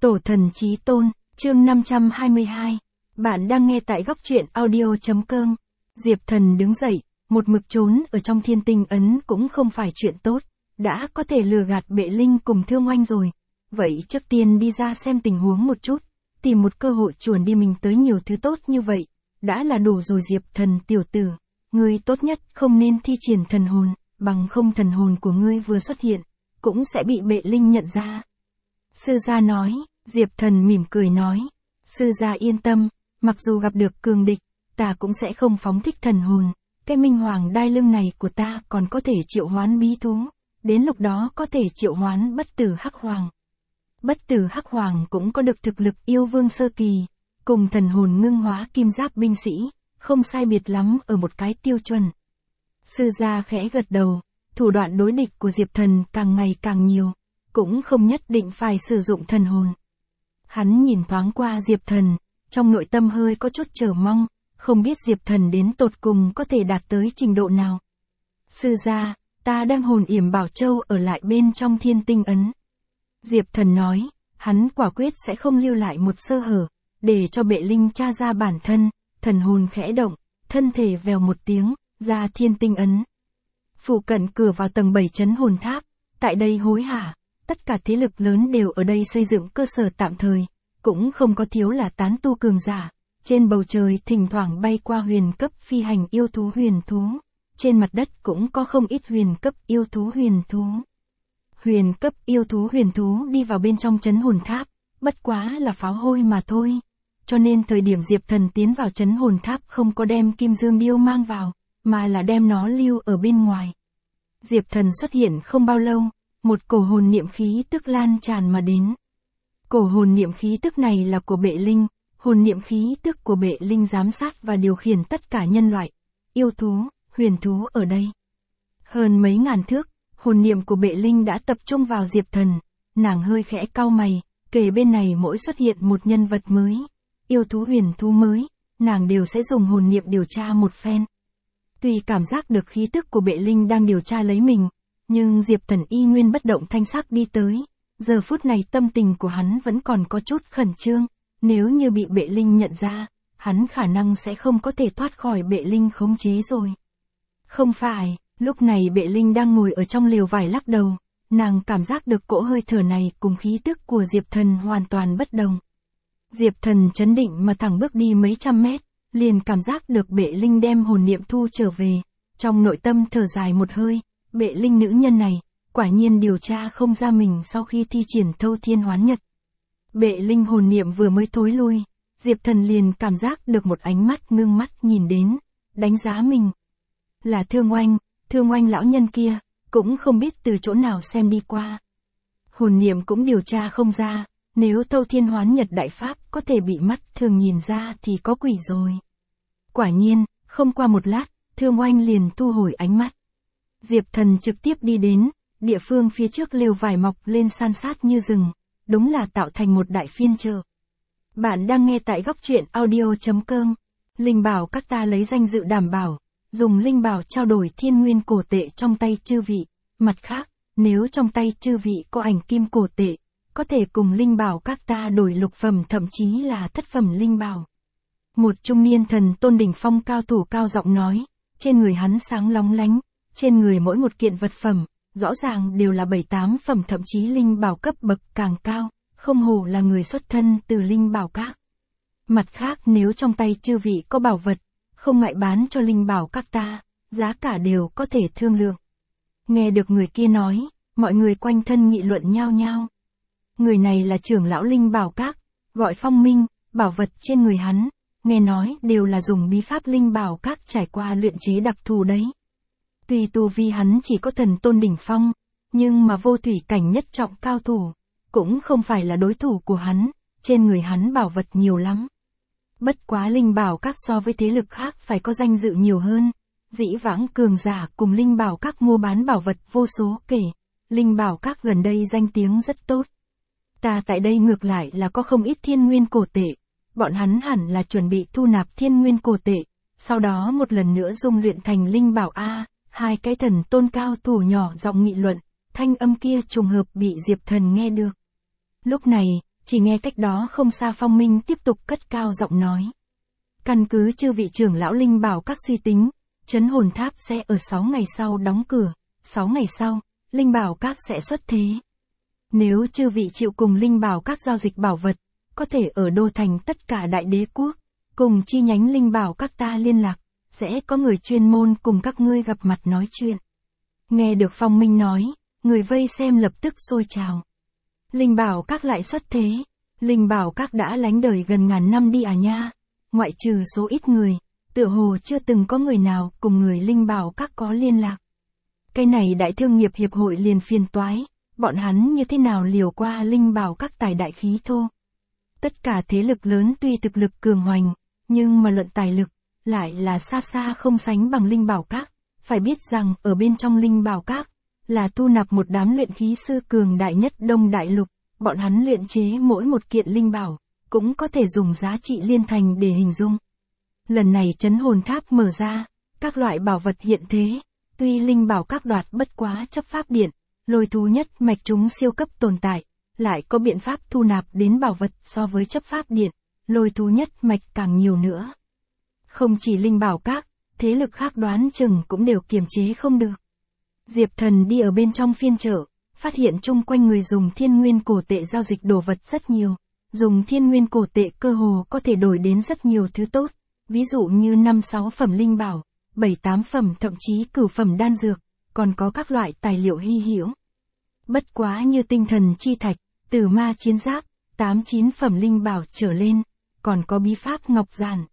Tổ thần chí tôn, chương 522. Bạn đang nghe tại góc truyện audio.com. Diệp Thần đứng dậy, một mực trốn ở trong thiên tinh ấn cũng không phải chuyện tốt, đã có thể lừa gạt Bệ Linh cùng Thương Oanh rồi. Vậy trước tiên đi ra xem tình huống một chút, tìm một cơ hội chuồn đi mình tới nhiều thứ tốt như vậy, đã là đủ rồi. Diệp Thần tiểu tử, ngươi tốt nhất không nên thi triển thần hồn, bằng không thần hồn của ngươi vừa xuất hiện, cũng sẽ bị Bệ Linh nhận ra. Sư gia nói. Diệp Thần mỉm cười nói, sư gia yên tâm, mặc dù gặp được cường địch, ta cũng sẽ không phóng thích thần hồn, cái minh hoàng đai lưng này của ta còn có thể triệu hoán bí thú, đến lúc đó có thể triệu hoán bất tử hắc hoàng. Bất tử hắc hoàng cũng có được thực lực yêu vương sơ kỳ, cùng thần hồn ngưng hóa kim giáp binh sĩ, không sai biệt lắm ở một cái tiêu chuẩn. Sư gia khẽ gật đầu, thủ đoạn đối địch của Diệp Thần càng ngày càng nhiều, cũng không nhất định phải sử dụng thần hồn. Hắn nhìn thoáng qua Diệp Thần, trong nội tâm hơi có chút chờ mong, không biết Diệp Thần đến tột cùng có thể đạt tới trình độ nào. Sư gia, ta đem hồn yểm bảo châu ở lại bên trong thiên tinh ấn. Diệp Thần nói, hắn quả quyết sẽ không lưu lại một sơ hở, để cho Bệ Linh tra ra bản thân. Thần hồn khẽ động, thân thể vèo một tiếng, ra thiên tinh ấn. Phụ cận cửa vào tầng 7 trấn hồn tháp, tại đây hối hả. Tất cả thế lực lớn đều ở đây xây dựng cơ sở tạm thời, cũng không có thiếu là tán tu cường giả. Trên bầu trời thỉnh thoảng bay qua huyền cấp phi hành yêu thú huyền thú, trên mặt đất cũng có không ít huyền cấp yêu thú huyền thú. Huyền cấp yêu thú huyền thú đi vào bên trong trấn hồn tháp, bất quá là pháo hôi mà thôi. Cho nên thời điểm Diệp Thần tiến vào trấn hồn tháp không có đem kim dương điêu mang vào, mà là đem nó lưu ở bên ngoài. Diệp Thần xuất hiện không bao lâu, một cổ hồn niệm khí tức lan tràn mà đến. Cổ hồn niệm khí tức này là của Bệ Linh, hồn niệm khí tức của Bệ Linh giám sát và điều khiển tất cả nhân loại, yêu thú, huyền thú ở đây. Hơn mấy ngàn thước, hồn niệm của Bệ Linh đã tập trung vào Diệp Thần, nàng hơi khẽ cau mày, kể bên này mỗi xuất hiện một nhân vật mới, yêu thú huyền thú mới, nàng đều sẽ dùng hồn niệm điều tra một phen. Tuy cảm giác được khí tức của Bệ Linh đang điều tra lấy mình, nhưng Diệp Thần y nguyên bất động thanh sắc đi tới, giờ phút này tâm tình của hắn vẫn còn có chút khẩn trương, nếu như bị Bệ Linh nhận ra, hắn khả năng sẽ không có thể thoát khỏi Bệ Linh khống chế rồi. Không phải, lúc này Bệ Linh đang ngồi ở trong lều vải lắc đầu, nàng cảm giác được cỗ hơi thở này cùng khí tức của Diệp Thần hoàn toàn bất đồng. Diệp Thần chấn định mà thẳng bước đi mấy trăm mét, liền cảm giác được Bệ Linh đem hồn niệm thu trở về, trong nội tâm thở dài một hơi. Bệ Linh nữ nhân này, quả nhiên điều tra không ra mình sau khi thi triển thâu thiên hoán nhật. Bệ Linh hồn niệm vừa mới thối lui, Diệp Thần liền cảm giác được một ánh mắt ngưng mắt nhìn đến, đánh giá mình. Là Thương Oanh lão nhân kia, cũng không biết từ chỗ nào xem đi qua. Hồn niệm cũng điều tra không ra, nếu thâu thiên hoán nhật đại pháp có thể bị mắt thường nhìn ra thì có quỷ rồi. Quả nhiên, không qua một lát, Thương Oanh liền thu hồi ánh mắt. Diệp Thần trực tiếp đi đến, địa phương phía trước lều vải mọc lên san sát như rừng, đúng là tạo thành một đại phiên chợ. Bạn đang nghe tại góc truyện audio.com. Linh bảo các ta lấy danh dự đảm bảo, dùng linh bảo trao đổi thiên nguyên cổ tệ trong tay chư vị. Mặt khác, nếu trong tay chư vị có ảnh kim cổ tệ, có thể cùng linh bảo các ta đổi lục phẩm thậm chí là thất phẩm linh bảo. Một trung niên thần tôn đỉnh phong cao thủ cao giọng nói, trên người hắn sáng lóng lánh. Trên người mỗi một kiện vật phẩm, rõ ràng đều là 7-8 phẩm thậm chí linh bảo cấp bậc càng cao, không hổ là người xuất thân từ linh bảo các. Mặt khác nếu trong tay chư vị có bảo vật, không ngại bán cho linh bảo các ta, giá cả đều có thể thương lượng. Nghe được người kia nói, mọi người quanh thân nghị luận nhao nhao. Người này là trưởng lão linh bảo các, gọi Phong Minh, bảo vật trên người hắn, nghe nói đều là dùng bí pháp linh bảo các trải qua luyện chế đặc thù đấy. Tuy tu vi hắn chỉ có thần tôn đỉnh phong, nhưng mà vô thủy cảnh nhất trọng cao thủ, cũng không phải là đối thủ của hắn, trên người hắn bảo vật nhiều lắm. Bất quá linh bảo các so với thế lực khác phải có danh dự nhiều hơn, dĩ vãng cường giả cùng linh bảo các mua bán bảo vật vô số kể, linh bảo các gần đây danh tiếng rất tốt. Ta tại đây ngược lại là có không ít thiên nguyên cổ tệ, bọn hắn hẳn là chuẩn bị thu nạp thiên nguyên cổ tệ, sau đó một lần nữa dung luyện thành linh bảo a. Hai cái thần tôn cao thủ nhỏ giọng nghị luận, thanh âm kia trùng hợp bị Diệp Thần nghe được. Lúc này, chỉ nghe cách đó không xa Phong Minh tiếp tục cất cao giọng nói. Căn cứ chư vị trưởng lão linh bảo các suy tính, trấn hồn tháp sẽ ở 6 ngày sau đóng cửa, 6 ngày sau, linh bảo các sẽ xuất thế. Nếu chư vị chịu cùng linh bảo các giao dịch bảo vật, có thể ở đô thành tất cả đại đế quốc, cùng chi nhánh linh bảo các ta liên lạc, sẽ có người chuyên môn cùng các ngươi gặp mặt nói chuyện. Nghe được Phong Minh nói, người vây xem lập tức sôi trào. Linh bảo các lại xuất thế, linh bảo các đã lánh đời gần ngàn năm đi à nha, ngoại trừ số ít người, tựa hồ chưa từng có người nào cùng người linh bảo các có liên lạc. Cái này đại thương nghiệp hiệp hội liền phiền toái, bọn hắn như thế nào liều qua linh bảo các tài đại khí thô. Tất cả thế lực lớn tuy thực lực cường hoành, nhưng mà luận tài lực, lại là xa xa không sánh bằng linh bảo các. Phải biết rằng ở bên trong linh bảo các, là thu nạp một đám luyện khí sư cường đại nhất Đông Đại Lục, bọn hắn luyện chế mỗi một kiện linh bảo, cũng có thể dùng giá trị liên thành để hình dung. Lần này trấn hồn tháp mở ra, các loại bảo vật hiện thế, tuy linh bảo các đoạt bất quá chấp pháp điện, lôi thú nhất mạch chúng siêu cấp tồn tại, lại có biện pháp thu nạp đến bảo vật so với chấp pháp điện, lôi thú nhất mạch càng nhiều nữa. Không chỉ linh bảo các, thế lực khác đoán chừng cũng đều kiềm chế không được. Diệp Thần đi ở bên trong phiên chợ, phát hiện chung quanh người dùng thiên nguyên cổ tệ giao dịch đồ vật rất nhiều. Dùng thiên nguyên cổ tệ cơ hồ có thể đổi đến rất nhiều thứ tốt, ví dụ như 5-6 phẩm linh bảo, 7-8 phẩm thậm chí cửu phẩm đan dược, còn có các loại tài liệu hy hữu. Bất quá như tinh thần chi thạch, tử ma chiến giáp, 8-9 phẩm linh bảo trở lên, còn có bí pháp ngọc giản.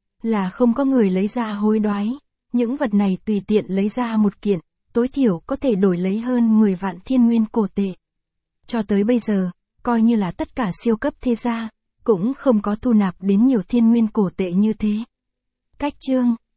Là không có người lấy ra hối đoái, những vật này tùy tiện lấy ra một kiện, tối thiểu có thể đổi lấy hơn 10 vạn thiên nguyên cổ tệ. Cho tới bây giờ, coi như là tất cả siêu cấp thế gia, cũng không có thu nạp đến nhiều thiên nguyên cổ tệ như thế. Cách chương